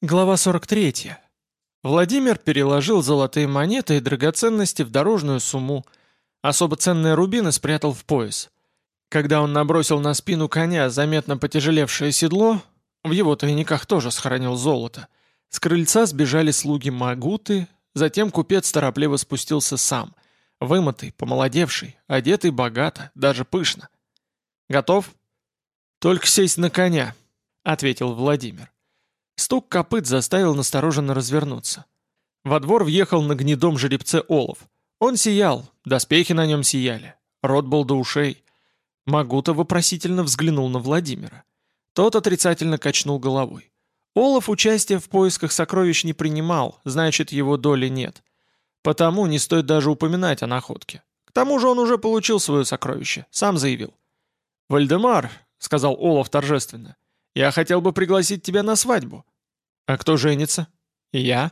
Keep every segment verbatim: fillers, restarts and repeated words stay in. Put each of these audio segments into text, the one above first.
Глава сорок третья. Владимир переложил золотые монеты и драгоценности в дорожную сумму, особо ценные рубины спрятал в пояс. Когда он набросил на спину коня заметно потяжелевшее седло, в его тайниках тоже сохранил золото, с крыльца сбежали слуги Магуты, затем купец торопливо спустился сам, вымытый, помолодевший, одетый богато, даже пышно. «Готов?» «Только сесть на коня», — ответил Владимир. Стук копыт заставил настороженно развернуться. Во двор въехал на гнедом жеребце олов. Он сиял, доспехи на нем сияли, рот был до ушей. Магута вопросительно взглянул на Владимира. Тот отрицательно качнул головой. Олаф участия в поисках сокровищ не принимал, значит, его доли нет. Потому не стоит даже упоминать о находке. К тому же он уже получил свое сокровище, сам заявил. «Вальдемар», — сказал Олаф торжественно, — «я хотел бы пригласить тебя на свадьбу». «А кто женится?» «Я».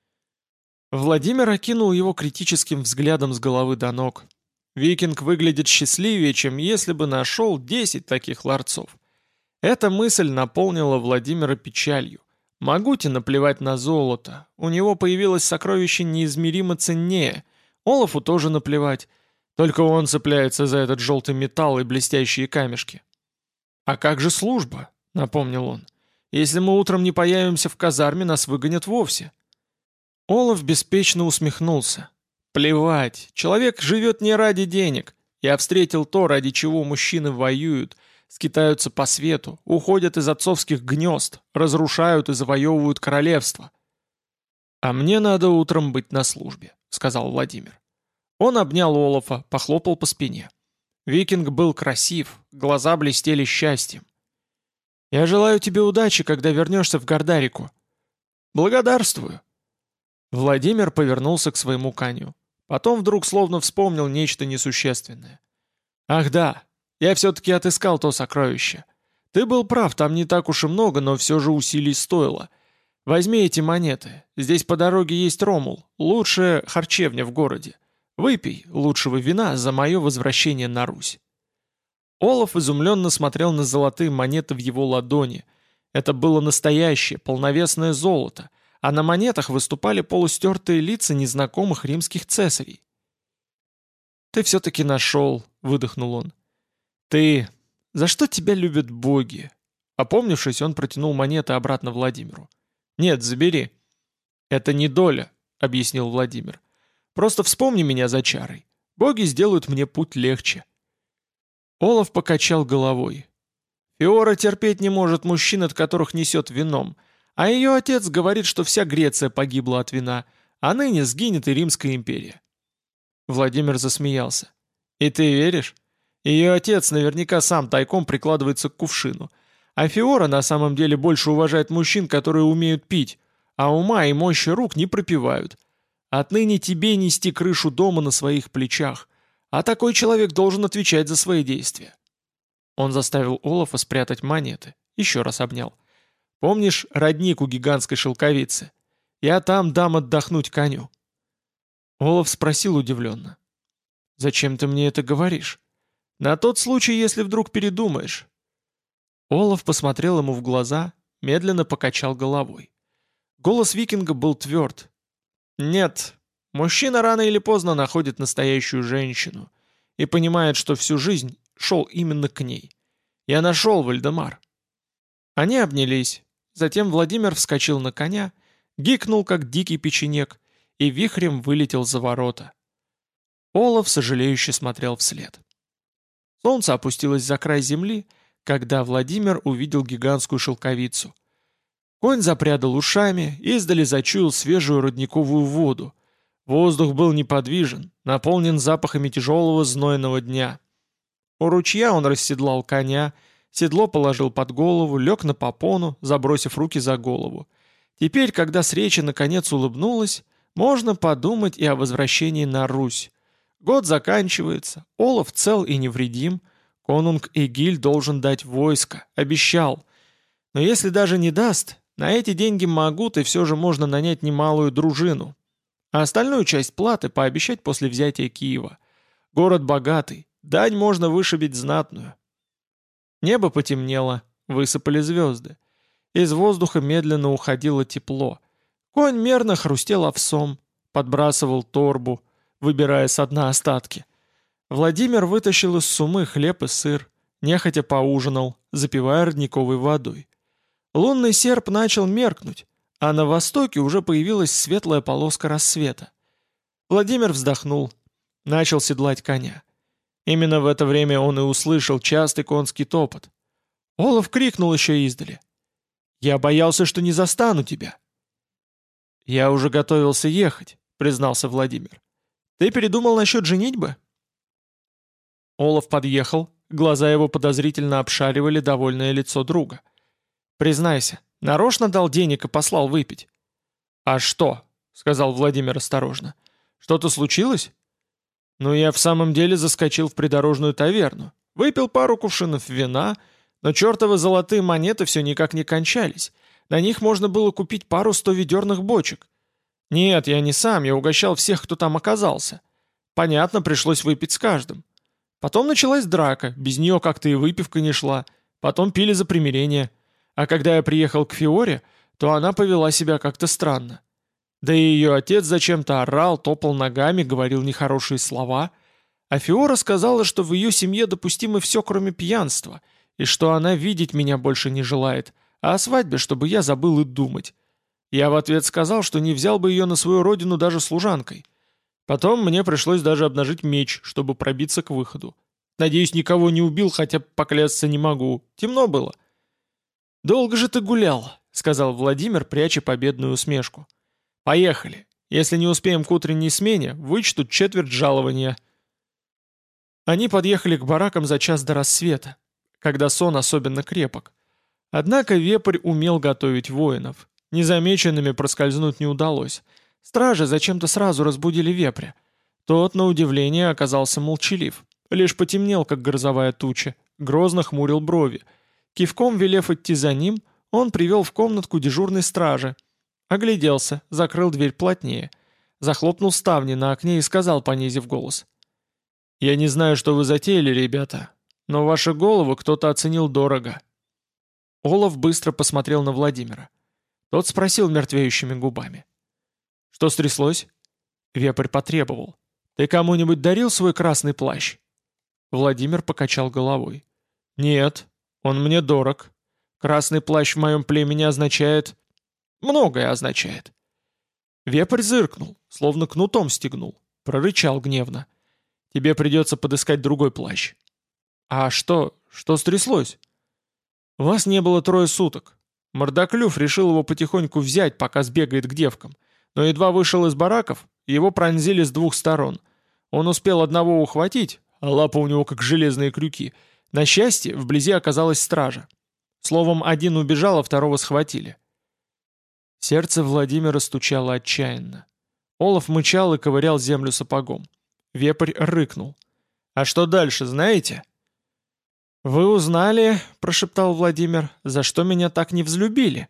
Владимир окинул его критическим взглядом с головы до ног. Викинг выглядит счастливее, чем если бы нашел десять таких ларцов. Эта мысль наполнила Владимира печалью. Магуте наплевать на золото. У него появилось сокровище неизмеримо ценнее. Олафу тоже наплевать. Только он цепляется за этот желтый металл и блестящие камешки. «А как же служба?» — напомнил он. «Если мы утром не появимся в казарме, нас выгонят вовсе». Олаф беспечно усмехнулся. «Плевать, человек живет не ради денег. Я встретил то, ради чего мужчины воюют, скитаются по свету, уходят из отцовских гнезд, разрушают и завоевывают королевство». «А мне надо утром быть на службе», — сказал Владимир. Он обнял Олафа, похлопал по спине. Викинг был красив, глаза блестели счастьем. «Я желаю тебе удачи, когда вернешься в Гордарику». «Благодарствую». Владимир повернулся к своему коню. Потом вдруг словно вспомнил нечто несущественное. «Ах да, я все-таки отыскал то сокровище. Ты был прав, там не так уж и много, но все же усилий стоило. Возьми эти монеты, здесь по дороге есть ромул, лучшая харчевня в городе. Выпей лучшего вина за мое возвращение на Русь». Олаф изумленно смотрел на золотые монеты в его ладони. Это было настоящее, полновесное золото, а на монетах выступали полустертые лица незнакомых римских цесарей. «Ты все-таки нашел», — выдохнул он. «Ты... За что тебя любят боги?» Опомнившись, он протянул монеты обратно Владимиру. «Нет, забери». «Это не доля», — объяснил Владимир. «Просто вспомни меня за чарой. Боги сделают мне путь легче». Олаф покачал головой. «Фиора терпеть не может мужчин, от которых несет вином, а ее отец говорит, что вся Греция погибла от вина, а ныне сгинет и Римская империя». Владимир засмеялся. «И ты веришь? Ее отец наверняка сам тайком прикладывается к кувшину, а Фиора на самом деле больше уважает мужчин, которые умеют пить, а ума и мощи рук не пропивают. Отныне тебе нести крышу дома на своих плечах, а такой человек должен отвечать за свои действия». Он заставил Олафа спрятать монеты, еще раз обнял. «Помнишь родник у гигантской шелковицы? Я там дам отдохнуть коню». Олаф спросил удивленно. «Зачем ты мне это говоришь? На тот случай, если вдруг передумаешь». Олаф посмотрел ему в глаза, медленно покачал головой. Голос викинга был тверд. «Нет, мужчина рано или поздно находит настоящую женщину и понимает, что всю жизнь шел именно к ней. Я нашел, Вальдемар». Они обнялись. Затем Владимир вскочил на коня, гикнул, как дикий печенек, и вихрем вылетел за ворота. Олаф сожалеюще смотрел вслед. Солнце опустилось за край земли, когда Владимир увидел гигантскую шелковицу. Конь запрядал ушами, издали зачуял свежую родниковую воду. Воздух был неподвижен, наполнен запахами тяжелого знойного дня. У ручья он расседлал коня, седло положил под голову, лег на попону, забросив руки за голову. Теперь, когда с речи наконец улыбнулась, можно подумать и о возвращении на Русь. Год заканчивается, Олаф цел и невредим, конунг Эгиль должен дать войско, обещал. Но если даже не даст, на эти деньги Магуты все же можно нанять немалую дружину. А остальную часть платы пообещать после взятия Киева. Город богатый, дань можно вышибить знатную. Небо потемнело, высыпали звезды. из воздуха медленно уходило тепло. Конь мерно хрустел овсом, подбрасывал торбу, выбирая со дна остатки. Владимир вытащил из сумы хлеб и сыр, нехотя поужинал, запивая родниковой водой. Лунный серп начал меркнуть, а на востоке уже появилась светлая полоска рассвета. Владимир вздохнул, начал седлать коня. Именно в это время он и услышал частый конский топот. Олаф крикнул еще издали. «Я боялся, что не застану тебя». «Я уже готовился ехать», — признался Владимир. «Ты передумал насчет женитьбы?» Олаф подъехал, глаза его подозрительно обшаривали довольное лицо друга. «Признайся, нарочно дал денег и послал выпить». «А что?» — сказал Владимир осторожно. «Что-то случилось?» «Ну, я в самом деле заскочил в придорожную таверну, выпил пару кувшинов вина, но чертовы золотые монеты все никак не кончались. На них можно было купить пару стоведерных бочек. Нет, я не сам, я угощал всех, кто там оказался. Понятно, пришлось выпить с каждым. Потом началась драка, без нее как-то и выпивка не шла. Потом пили за примирение. А когда я приехал к Фиоре, то она повела себя как-то странно. Да и ее отец зачем-то орал, топал ногами, говорил нехорошие слова. А Фиора сказала, что в ее семье допустимо все, кроме пьянства, и что она видеть меня больше не желает, а о свадьбе, чтобы я забыл и думать. Я в ответ сказал, что не взял бы ее на свою родину даже служанкой. Потом мне пришлось даже обнажить меч, чтобы пробиться к выходу. Надеюсь, никого не убил, хотя поклясться не могу. Темно было. «Долго же ты гулял», — сказал Владимир, пряча победную усмешку. «Поехали. Если не успеем к утренней смене, вычтут четверть жалования». Они подъехали к баракам за час до рассвета, когда сон особенно крепок. Однако вепрь умел готовить воинов. Незамеченными проскользнуть не удалось. Стражи зачем-то сразу разбудили вепря. Тот, на удивление, оказался молчалив. Лишь потемнел, как грозовая туча, грозно хмурил брови. Кивком велев идти за ним, он привел в комнатку дежурной стражи. Огляделся, закрыл дверь плотнее. Захлопнул ставни на окне и сказал, понизив голос. «Я не знаю, что вы затеяли, ребята, но ваши головы кто-то оценил дорого». Олаф быстро посмотрел на Владимира. Тот спросил мертвеющими губами. «Что стряслось?» Вепрь потребовал. «Ты кому-нибудь дарил свой красный плащ?» Владимир покачал головой. «Нет, он мне дорог. Красный плащ в моем племени означает... многое означает». Вепрь зыркнул, словно кнутом стегнул. Прорычал гневно. «Тебе придется подыскать другой плащ». «А что? Что стряслось?» «Вас не было трое суток. Мордоклюв решил его потихоньку взять, пока сбегает к девкам. Но едва вышел из бараков, его пронзили с двух сторон. Он успел одного ухватить, а лапы у него как железные крюки. На счастье, вблизи оказалась стража. Словом, один убежал, а второго схватили». Сердце Владимира стучало отчаянно. Олаф мычал и ковырял землю сапогом. Вепрь рыкнул. «А что дальше, знаете?» «Вы узнали, — прошептал Владимир, — за что меня так не взлюбили?»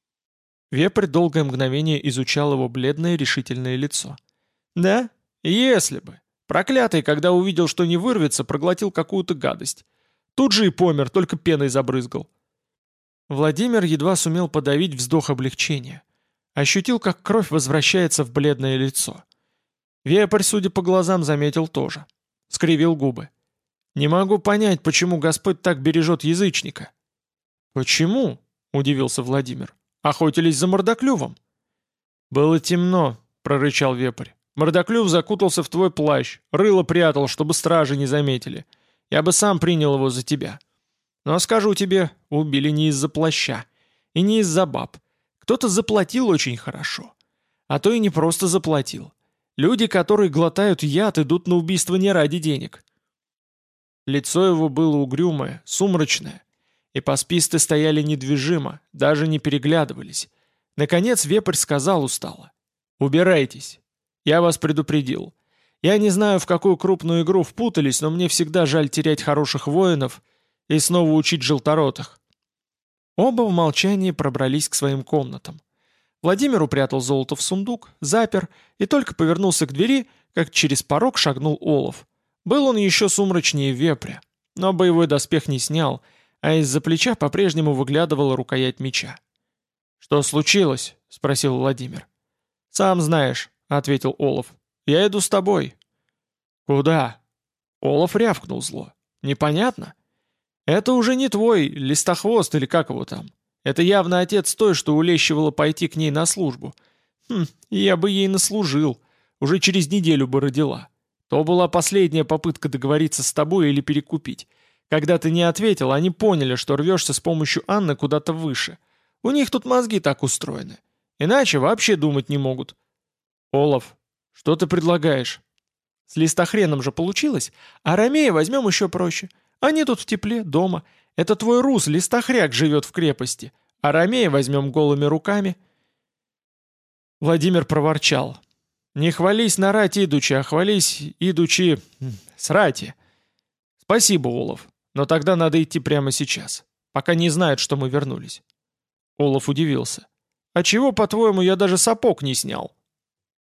Вепрь долгое мгновение изучал его бледное решительное лицо. «Да? Если бы. Проклятый, когда увидел, что не вырвется, проглотил какую-то гадость. Тут же и помер, только пеной забрызгал». Владимир едва сумел подавить вздох облегчения. Ощутил, как кровь возвращается в бледное лицо. Вепрь, судя по глазам, заметил тоже. Скривил губы. «Не могу понять, почему Господь так бережет язычника». «Почему?» — удивился Владимир. «Охотились за Мордоклювом». «Было темно», — прорычал Вепрь. «Мордоклюв закутался в твой плащ, рыло прятал, чтобы стражи не заметили. Я бы сам принял его за тебя. Но скажу тебе, убили не из-за плаща. И не из-за баб. Кто-то заплатил очень хорошо. А то и не просто заплатил. Люди, которые глотают яд, идут на убийство не ради денег». Лицо его было угрюмое, сумрачное, и пасписты стояли недвижимо, даже не переглядывались. Наконец вепрь сказал устало. «Убирайтесь. Я вас предупредил. Я не знаю, в какую крупную игру впутались, но мне всегда жаль терять хороших воинов и снова учить желторотых». Оба в молчании пробрались к своим комнатам. Владимир упрятал золото в сундук, запер и только повернулся к двери, как через порог шагнул Олаф. Был он еще сумрачнее вепря, но боевой доспех не снял, а из-за плеча по-прежнему выглядывала рукоять меча. «Что случилось?» — спросил Владимир. «Сам знаешь», — ответил Олаф. «Я иду с тобой». «Куда?» Олаф рявкнул зло. «Непонятно? Это уже не твой листохвост или как его там. Это явно отец той, что улещивала пойти к ней на службу. Хм, я бы ей наслужил. Уже через неделю бы родила. То была последняя попытка договориться с тобой или перекупить. Когда ты не ответил, они поняли, что рвешься с помощью Анны куда-то выше. У них тут мозги так устроены. Иначе вообще думать не могут». «Олаф, что ты предлагаешь?» «С листохреном же получилось, а Ромея возьмем еще проще. Они тут в тепле, дома. Это твой рус, листохряк, живет в крепости. А Ромея возьмем голыми руками». Владимир проворчал. «Не хвались на рать идучи, а хвались идучи с рати». «Спасибо, Олаф, но тогда надо идти прямо сейчас, пока не знают, что мы вернулись». Олаф удивился. «А чего, по-твоему, я даже сапог не снял?»